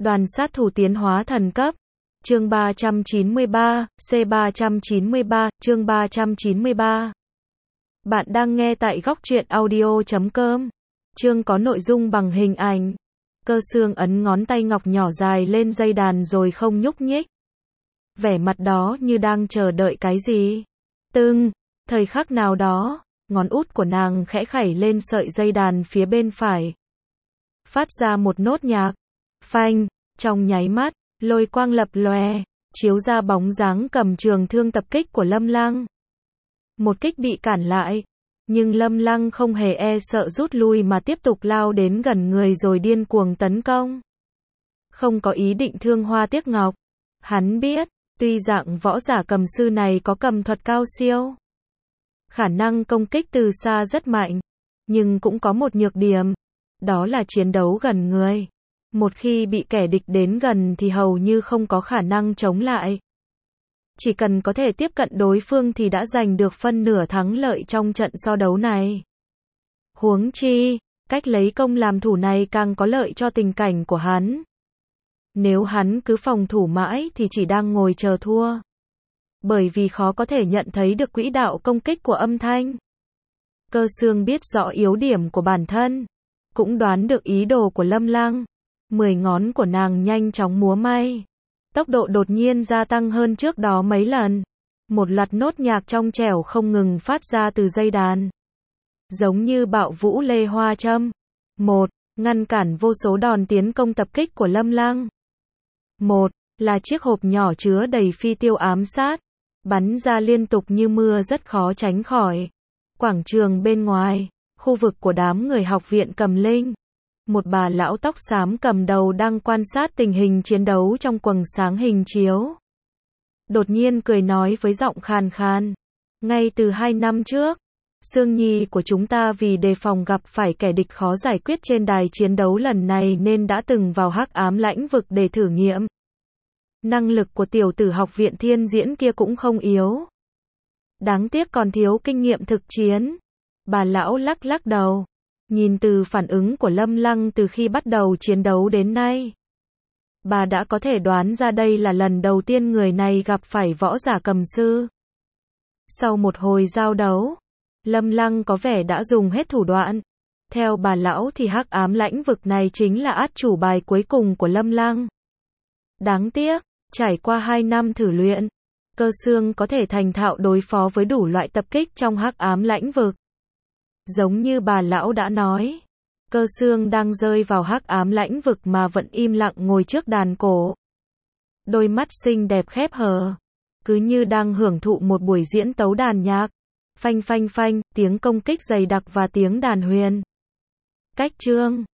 Đoàn sát thủ tiến hóa thần cấp. Chương 393, C393, chương 393. Bạn đang nghe tại góc truyện audio.com. Chương có nội dung bằng hình ảnh. Cơ xương ấn ngón tay ngọc nhỏ dài lên dây đàn rồi không nhúc nhích. Vẻ mặt đó như đang chờ đợi cái gì. Thời khắc nào đó, ngón út của nàng khẽ khẩy lên sợi dây đàn phía bên phải. Phát ra một nốt nhạc. Phanh, trong nháy mắt, lôi quang lập lòe, chiếu ra bóng dáng cầm trường thương tập kích của Lâm Lăng. Một kích bị cản lại, nhưng Lâm Lăng không hề e sợ rút lui mà tiếp tục lao đến gần người rồi điên cuồng tấn công. Không có ý định thương hoa tiếc ngọc. Hắn biết, tuy dạng võ giả cầm sư này có cầm thuật cao siêu, khả năng công kích từ xa rất mạnh, nhưng cũng có một nhược điểm, đó là chiến đấu gần người. Một khi bị kẻ địch đến gần thì hầu như không có khả năng chống lại. Chỉ cần có thể tiếp cận đối phương thì đã giành được phân nửa thắng lợi trong trận so đấu này. Huống chi, cách lấy công làm thủ này càng có lợi cho tình cảnh của hắn. Nếu hắn cứ phòng thủ mãi thì chỉ đang ngồi chờ thua. Bởi vì khó có thể nhận thấy được quỹ đạo công kích của âm thanh. Cơ xương biết rõ yếu điểm của bản thân, cũng đoán được ý đồ của Lâm Lăng. 10 ngón của nàng nhanh chóng múa may. Tốc độ đột nhiên gia tăng hơn trước đó mấy lần. Một loạt nốt nhạc trong trẻo không ngừng phát ra từ dây đàn. Giống như bạo vũ lê hoa châm. Một, ngăn cản vô số đòn tiến công tập kích của Lâm Lăng. Một, là chiếc hộp nhỏ chứa đầy phi tiêu ám sát. Bắn ra liên tục như mưa rất khó tránh khỏi. Quảng trường bên ngoài, khu vực của đám người học viện Cầm Linh. Một bà lão tóc xám cầm đầu đang quan sát tình hình chiến đấu trong quầng sáng hình chiếu. Đột nhiên cười nói với giọng khàn khàn. Ngay từ 2 năm trước, Sương Nhi của chúng ta vì đề phòng gặp phải kẻ địch khó giải quyết trên đài chiến đấu lần này nên đã từng vào hắc ám lãnh vực để thử nghiệm. Năng lực của tiểu tử học viện Thiên Diễn kia cũng không yếu. Đáng tiếc còn thiếu kinh nghiệm thực chiến. Bà lão lắc lắc đầu. Nhìn từ phản ứng của Lâm Lăng từ khi bắt đầu chiến đấu đến nay, bà đã có thể đoán ra đây là lần đầu tiên người này gặp phải võ giả cầm sư. Sau một hồi giao đấu, Lâm Lăng có vẻ đã dùng hết thủ đoạn. Theo bà lão thì hắc ám lãnh vực này chính là át chủ bài cuối cùng của Lâm Lăng. Đáng tiếc, trải qua 2 năm thử luyện, cơ xương có thể thành thạo đối phó với đủ loại tập kích trong hắc ám lãnh vực. Giống như bà lão đã nói, cơ xương đang rơi vào hắc ám lãnh vực mà vẫn im lặng ngồi trước đàn cổ. Đôi mắt xinh đẹp khép hờ, cứ như đang hưởng thụ một buổi diễn tấu đàn nhạc. Phanh phanh phanh, tiếng công kích dày đặc và tiếng đàn huyền. Cách chương